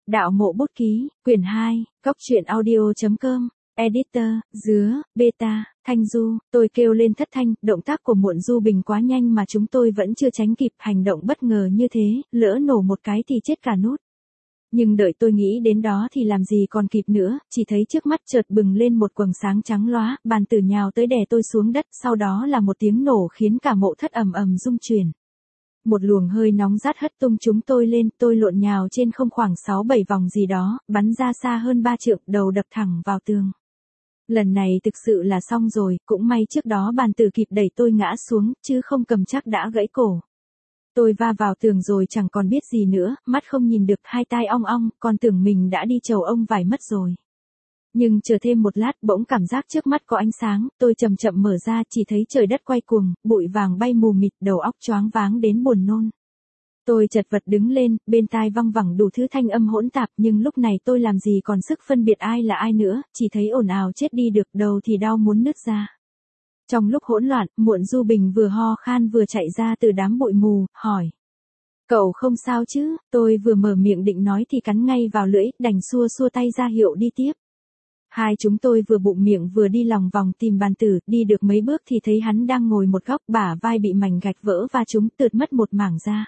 Đạo mộ bút ký, quyển 2, góc truyện audio.com, editor, dứa, beta, Thanh Du, tôi kêu lên thất thanh, động tác của Muộn Du Bình quá nhanh mà chúng tôi vẫn chưa tránh kịp, hành động bất ngờ như thế, lỡ nổ một cái thì chết cả nút. Nhưng đợi tôi nghĩ đến đó thì làm gì còn kịp nữa, chỉ thấy trước mắt chợt bừng lên một quầng sáng trắng lóa, bàn tử nhào tới đè tôi xuống đất, sau đó là một tiếng nổ khiến cả mộ thất ầm ầm rung chuyển. Một luồng hơi nóng rát hất tung chúng tôi lên, tôi lộn nhào trên không khoảng 6-7 vòng gì đó, bắn ra xa hơn 3 trượng, đầu đập thẳng vào tường. Lần này thực sự là xong rồi, cũng may trước đó bàn tử kịp đẩy tôi ngã xuống, chứ không cầm chắc đã gãy cổ. Tôi va vào tường rồi chẳng còn biết gì nữa, mắt không nhìn được, hai tai ong ong, còn tưởng mình đã đi chầu ông vải mất rồi. Nhưng chờ thêm một lát bỗng cảm giác trước mắt có ánh sáng, tôi chậm chậm mở ra chỉ thấy trời đất quay cuồng, bụi vàng bay mù mịt, đầu óc choáng váng đến buồn nôn. Tôi chật vật đứng lên, bên tai văng vẳng đủ thứ thanh âm hỗn tạp, nhưng lúc này tôi làm gì còn sức phân biệt ai là ai nữa, chỉ thấy ồn ào chết đi được, đầu thì đau muốn nứt ra. Trong lúc hỗn loạn, Muộn Du Bình vừa ho khan vừa chạy ra từ đám bụi mù, hỏi. Cậu không sao chứ? Tôi vừa mở miệng định nói thì cắn ngay vào lưỡi, đành xua xua tay ra hiệu đi tiếp. Hai chúng tôi vừa bụng miệng vừa đi lòng vòng tìm bàn tử, đi được mấy bước thì thấy hắn đang ngồi một góc, bả vai bị mảnh gạch vỡ và chúng tượt mất một mảng da.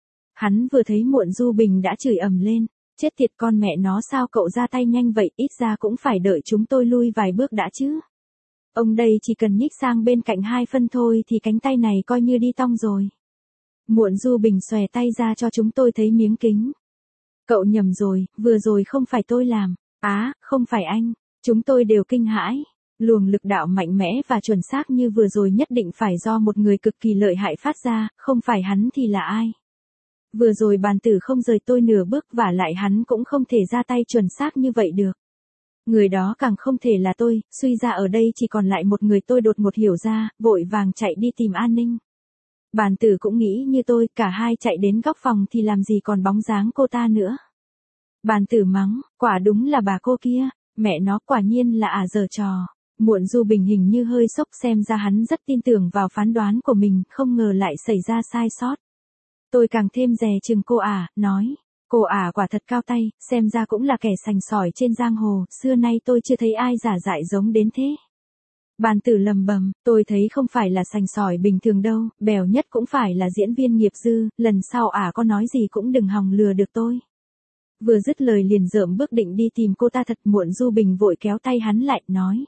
Hắn vừa thấy Muộn Du Bình đã chửi ầm lên, chết tiệt con mẹ nó, sao cậu ra tay nhanh vậy, ít ra cũng phải đợi chúng tôi lui vài bước đã chứ. Ông đây chỉ cần nhích sang bên cạnh 2 phân thôi thì cánh tay này coi như đi tong rồi. Muộn Du Bình xòe tay ra cho chúng tôi thấy miếng kính. Cậu nhầm rồi, vừa rồi không phải tôi làm. Á, không phải anh. Chúng tôi đều kinh hãi. Luồng lực đạo mạnh mẽ và chuẩn xác như vừa rồi nhất định phải do một người cực kỳ lợi hại phát ra, không phải hắn thì là ai. Vừa rồi bàn tử không rời tôi nửa bước, và lại hắn cũng không thể ra tay chuẩn xác như vậy được. Người đó càng không thể là tôi, suy ra ở đây chỉ còn lại một người, tôi đột ngột hiểu ra, vội vàng chạy đi tìm an ninh. Bàn tử cũng nghĩ như tôi, cả hai chạy đến góc phòng thì làm gì còn bóng dáng cô ta nữa. Bàn tử mắng, quả đúng là bà cô kia, mẹ nó quả nhiên là giở trò. Muộn Du Bình hình như hơi sốc, xem ra hắn rất tin tưởng vào phán đoán của mình, không ngờ lại xảy ra sai sót. Tôi càng thêm dè chừng cô nói. Cô quả thật cao tay, xem ra cũng là kẻ sành sỏi trên giang hồ, xưa nay tôi chưa thấy ai giả dại giống đến thế. Bàn tử lầm bầm, tôi thấy không phải là sành sỏi bình thường đâu, bèo nhất cũng phải là diễn viên nghiệp dư, lần sau có nói gì cũng đừng hòng lừa được tôi. Vừa dứt lời liền dợm bước định đi tìm cô ta thật, Muộn Du Bình vội kéo tay hắn lại, nói.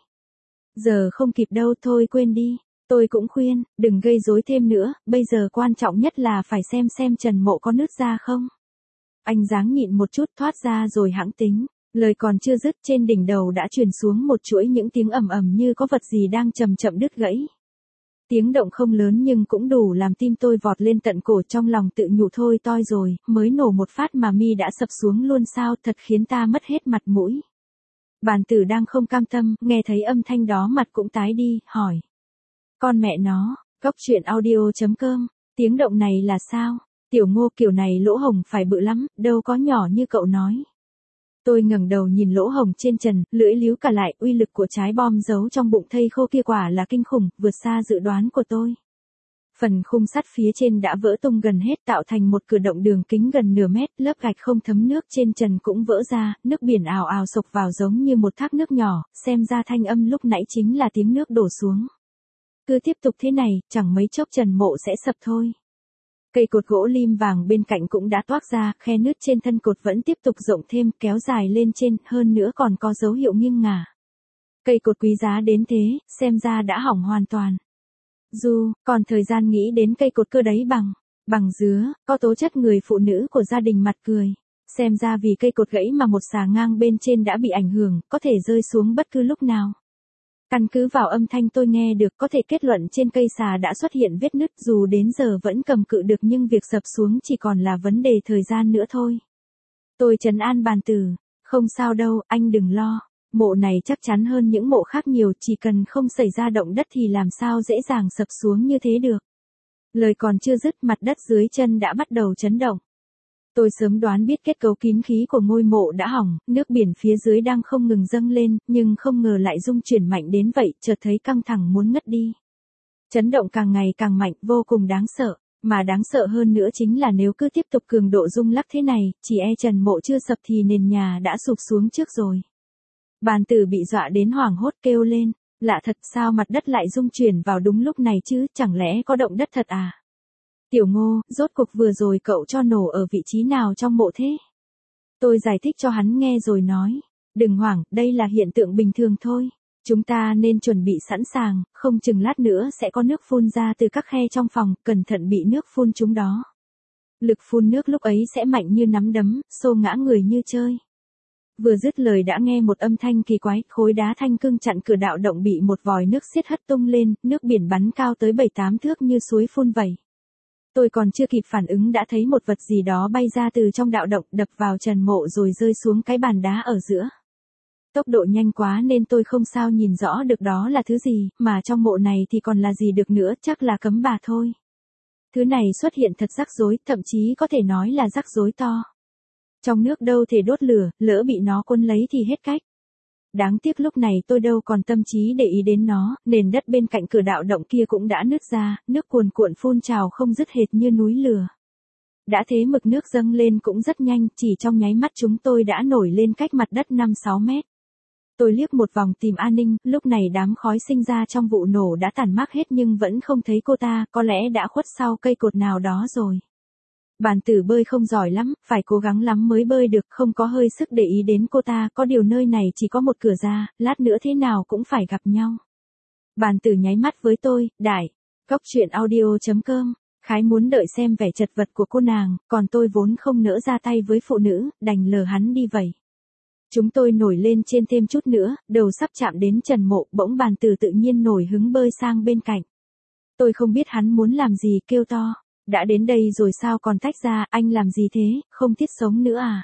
Giờ không kịp đâu, thôi quên đi. Tôi cũng khuyên, đừng gây rối thêm nữa, bây giờ quan trọng nhất là phải xem Trần Mộ có nứt ra không. Anh dáng nhịn một chút, thoát ra rồi hẵng tính. Lời còn chưa dứt, trên đỉnh đầu đã truyền xuống một chuỗi những tiếng ầm ầm như có vật gì đang chậm chậm đứt gãy. Tiếng động không lớn nhưng cũng đủ làm tim tôi vọt lên tận cổ, trong lòng tự nhủ thôi toi rồi, mới nổ một phát mà mi đã sập xuống luôn sao, thật khiến ta mất hết mặt mũi. Bàn tử đang không cam tâm, nghe thấy âm thanh đó mặt cũng tái đi, hỏi. Con mẹ nó, góc truyện audio.com, tiếng động này là sao? Tiểu Ngô, kiểu này lỗ hổng phải bự lắm, đâu có nhỏ như cậu nói. Tôi ngẩng đầu nhìn lỗ hổng trên trần, lưỡi líu cả lại, uy lực của trái bom giấu trong bụng thây khô kia quả là kinh khủng, vượt xa dự đoán của tôi. Phần khung sắt phía trên đã vỡ tung gần hết, tạo thành một cửa động đường kính gần nửa mét, lớp gạch không thấm nước trên trần cũng vỡ ra, nước biển ào ào sộc vào giống như một thác nước nhỏ, xem ra thanh âm lúc nãy chính là tiếng nước đổ xuống. Cứ tiếp tục thế này, chẳng mấy chốc Trần Mộ sẽ sập thôi. Cây cột gỗ lim vàng bên cạnh cũng đã toác ra, khe nứt trên thân cột vẫn tiếp tục rộng thêm, kéo dài lên trên, hơn nữa còn có dấu hiệu nghiêng ngả. Cây cột quý giá đến thế, xem ra đã hỏng hoàn toàn. Còn thời gian nghĩ đến cây cột cơ đấy bằng dứa, có tố chất người phụ nữ của gia đình mặt cười. Xem ra vì cây cột gãy mà một xà ngang bên trên đã bị ảnh hưởng, có thể rơi xuống bất cứ lúc nào. Căn cứ vào âm thanh tôi nghe được có thể kết luận trên cây xà đã xuất hiện vết nứt, dù đến giờ vẫn cầm cự được nhưng việc sập xuống chỉ còn là vấn đề thời gian nữa thôi. Tôi trấn an bàn tử, không sao đâu, anh đừng lo, mộ này chắc chắn hơn những mộ khác nhiều, chỉ cần không xảy ra động đất thì làm sao dễ dàng sập xuống như thế được. Lời còn chưa dứt, mặt đất dưới chân đã bắt đầu chấn động. Tôi sớm đoán biết kết cấu kín khí của ngôi mộ đã hỏng, nước biển phía dưới đang không ngừng dâng lên, nhưng không ngờ lại rung chuyển mạnh đến vậy, chợt thấy căng thẳng muốn ngất đi. Chấn động càng ngày càng mạnh, vô cùng đáng sợ. Mà đáng sợ hơn nữa chính là nếu cứ tiếp tục cường độ rung lắc thế này, chỉ e Trần Mộ chưa sập thì nền nhà đã sụp xuống trước rồi. Bàn tử bị dọa đến hoảng hốt kêu lên, lạ thật sao mặt đất lại rung chuyển vào đúng lúc này chứ, chẳng lẽ có động đất thật à? Tiểu Ngô, rốt cuộc vừa rồi cậu cho nổ ở vị trí nào trong mộ thế? Tôi giải thích cho hắn nghe rồi nói, đừng hoảng, đây là hiện tượng bình thường thôi. Chúng ta nên chuẩn bị sẵn sàng, không chừng lát nữa sẽ có nước phun ra từ các khe trong phòng, cẩn thận bị nước phun chúng đó. Lực phun nước lúc ấy sẽ mạnh như nắm đấm, xô ngã người như chơi. Vừa dứt lời đã nghe một âm thanh kỳ quái, khối đá thanh cương chặn cửa đạo động bị một vòi nước xiết hất tung lên, nước biển bắn cao tới 7-8 thước như suối phun vẩy. Tôi còn chưa kịp phản ứng đã thấy một vật gì đó bay ra từ trong đạo động đập vào Trần Mộ rồi rơi xuống cái bàn đá ở giữa. Tốc độ nhanh quá nên tôi không sao nhìn rõ được đó là thứ gì, mà trong mộ này thì còn là gì được nữa, chắc là cấm bà thôi. Thứ này xuất hiện thật rắc rối, thậm chí có thể nói là rắc rối to. Trong nước đâu thể đốt lửa, lỡ bị nó cuốn lấy thì hết cách. Đáng tiếc lúc này tôi đâu còn tâm trí để ý đến nó, nền đất bên cạnh cửa đạo động kia cũng đã nứt ra, nước cuồn cuộn phun trào không dứt hệt như núi lửa. Đã thế mực nước dâng lên cũng rất nhanh, chỉ trong nháy mắt chúng tôi đã nổi lên cách mặt đất 5-6 mét. Tôi liếc một vòng tìm An Ninh, lúc này đám khói sinh ra trong vụ nổ đã tàn mát hết nhưng vẫn không thấy cô ta, có lẽ đã khuất sau cây cột nào đó rồi. Bàn tử bơi không giỏi lắm, phải cố gắng lắm mới bơi được, không có hơi sức để ý đến cô ta, có điều nơi này chỉ có một cửa ra, lát nữa thế nào cũng phải gặp nhau. Bàn tử nháy mắt với tôi, đại, góc truyện audio.com, khái muốn đợi xem vẻ chật vật của cô nàng, còn tôi vốn không nỡ ra tay với phụ nữ, đành lờ hắn đi vậy. Chúng tôi nổi lên trên thêm chút nữa, đầu sắp chạm đến Trần Mộ, bỗng bàn tử tự nhiên nổi hứng bơi sang bên cạnh. Tôi không biết hắn muốn làm gì, kêu to. Đã đến đây rồi sao còn tách ra, anh làm gì thế, không thiết sống nữa à?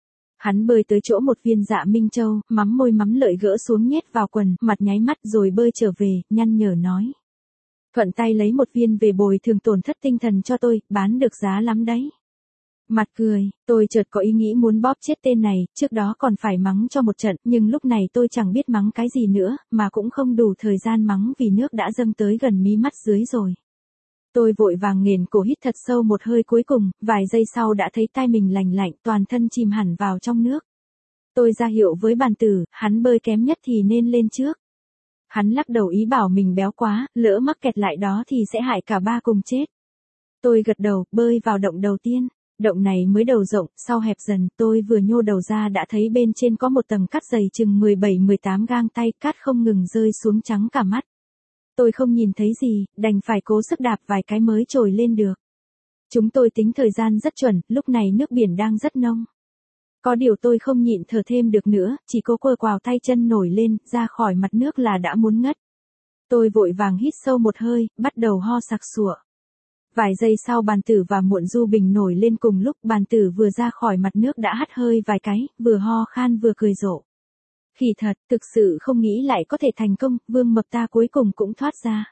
Hắn bơi tới chỗ một viên dạ Minh Châu, mắm môi mắm lợi gỡ xuống nhét vào quần, mặt nháy mắt rồi bơi trở về, nhăn nhở nói. Thuận tay lấy một viên về bồi thường tổn thất tinh thần cho tôi, bán được giá lắm đấy. Mặt cười, tôi chợt có ý nghĩ muốn bóp chết tên này, trước đó còn phải mắng cho một trận, nhưng lúc này tôi chẳng biết mắng cái gì nữa, mà cũng không đủ thời gian mắng vì nước đã dâng tới gần mí mắt dưới rồi. Tôi vội vàng nghển cổ hít thật sâu một hơi cuối cùng, vài giây sau đã thấy tai mình lành lạnh, toàn thân chìm hẳn vào trong nước. Tôi ra hiệu với bàn tử, hắn bơi kém nhất thì nên lên trước. Hắn lắc đầu ý bảo mình béo quá, lỡ mắc kẹt lại đó thì sẽ hại cả ba cùng chết. Tôi gật đầu, bơi vào động đầu tiên. Động này mới đầu rộng, sau hẹp dần, tôi vừa nhô đầu ra đã thấy bên trên có một tầng cát dày chừng 17-18 gang tay, cát không ngừng rơi xuống trắng cả mắt. Tôi không nhìn thấy gì, đành phải cố sức đạp vài cái mới trồi lên được. Chúng tôi tính thời gian rất chuẩn, lúc này nước biển đang rất nông. Có điều tôi không nhịn thở thêm được nữa, chỉ cố quơ quào tay chân nổi lên, ra khỏi mặt nước là đã muốn ngất. Tôi vội vàng hít sâu một hơi, bắt đầu ho sặc sụa. Vài giây sau bàn tử và muộn du bình nổi lên cùng lúc, bàn tử vừa ra khỏi mặt nước đã hắt hơi vài cái, vừa ho khan vừa cười rộ. Khỉ thật, thực sự không nghĩ lại có thể thành công, Vương Mập ta cuối cùng cũng thoát ra.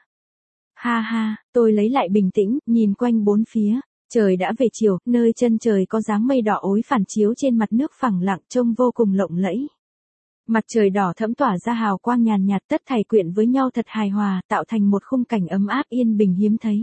Ha ha, tôi lấy lại bình tĩnh, nhìn quanh bốn phía, trời đã về chiều, nơi chân trời có dáng mây đỏ ối phản chiếu trên mặt nước phẳng lặng trông vô cùng lộng lẫy. Mặt trời đỏ thẫm tỏa ra hào quang nhàn nhạt tất thảy quyện với nhau thật hài hòa, tạo thành một khung cảnh ấm áp yên bình hiếm thấy.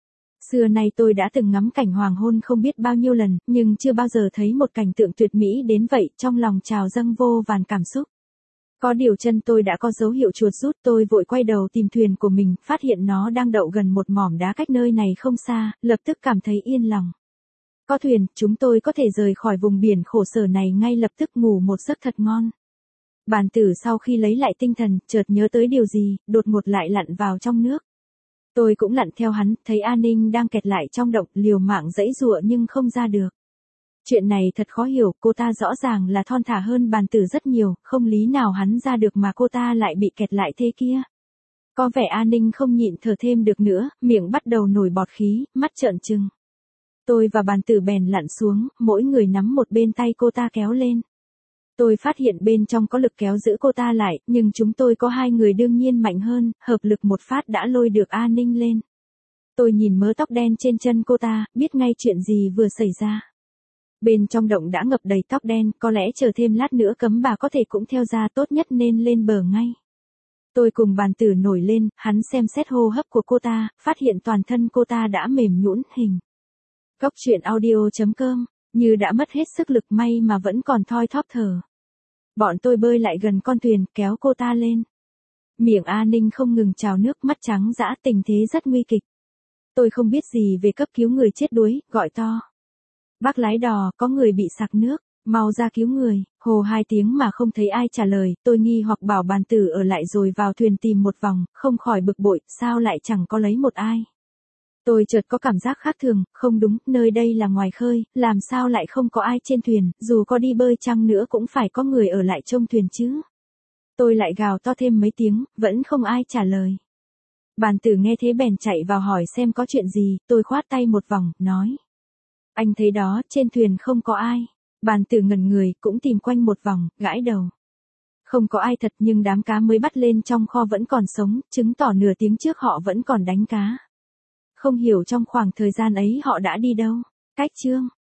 Xưa nay tôi đã từng ngắm cảnh hoàng hôn không biết bao nhiêu lần, nhưng chưa bao giờ thấy một cảnh tượng tuyệt mỹ đến vậy, trong lòng trào dâng vô vàn cảm xúc. Có điều chân tôi đã có dấu hiệu chuột rút, tôi vội quay đầu tìm thuyền của mình, phát hiện nó đang đậu gần một mỏm đá cách nơi này không xa, lập tức cảm thấy yên lòng. Có thuyền, chúng tôi có thể rời khỏi vùng biển khổ sở này ngay lập tức ngủ một giấc thật ngon. Bàn tử sau khi lấy lại tinh thần, chợt nhớ tới điều gì, đột ngột lại lặn vào trong nước. Tôi cũng lặn theo hắn, thấy An Ninh đang kẹt lại trong động, liều mạng giãy giụa nhưng không ra được. Chuyện này thật khó hiểu, cô ta rõ ràng là thon thả hơn bàn tử rất nhiều, không lý nào hắn ra được mà cô ta lại bị kẹt lại thế kia. Có vẻ An Ninh không nhịn thở thêm được nữa, miệng bắt đầu nổi bọt khí, mắt trợn trừng. Tôi và bàn tử bèn lặn xuống, mỗi người nắm một bên tay cô ta kéo lên. Tôi phát hiện bên trong có lực kéo giữ cô ta lại, nhưng chúng tôi có hai người đương nhiên mạnh hơn, hợp lực một phát đã lôi được An Ninh lên. Tôi nhìn mớ tóc đen trên chân cô ta, biết ngay chuyện gì vừa xảy ra. Bên trong động đã ngập đầy tóc đen, có lẽ chờ thêm lát nữa cấm bà có thể cũng theo ra, tốt nhất nên lên bờ ngay. Tôi cùng bàn tử nổi lên, hắn xem xét hô hấp của cô ta, phát hiện toàn thân cô ta đã mềm nhũn hình. Cốc truyện audio.com, như đã mất hết sức lực may mà vẫn còn thoi thóp thở. Bọn tôi bơi lại gần con thuyền, kéo cô ta lên. Miệng A Ninh không ngừng trào nước, mắt trắng dã, tình thế rất nguy kịch. Tôi không biết gì về cấp cứu người chết đuối, gọi to. Bác lái đò, có người bị sặc nước, mau ra cứu người, hồ 2 tiếng mà không thấy ai trả lời, tôi nghi hoặc bảo bàn tử ở lại rồi vào thuyền tìm một vòng, không khỏi bực bội, sao lại chẳng có lấy một ai. Tôi chợt có cảm giác khác thường, không đúng, nơi đây là ngoài khơi, làm sao lại không có ai trên thuyền, dù có đi bơi chăng nữa cũng phải có người ở lại trông thuyền chứ. Tôi lại gào to thêm mấy tiếng, vẫn không ai trả lời. Bàn tử nghe thế bèn chạy vào hỏi xem có chuyện gì, tôi khoát tay một vòng, nói. Anh thấy đó, trên thuyền không có ai. Bàn tử ngẩn người, cũng tìm quanh một vòng, gãi đầu. Không có ai thật nhưng đám cá mới bắt lên trong kho vẫn còn sống, chứng tỏ nửa tiếng trước họ vẫn còn đánh cá. Không hiểu trong khoảng thời gian ấy họ đã đi đâu. Cách chương.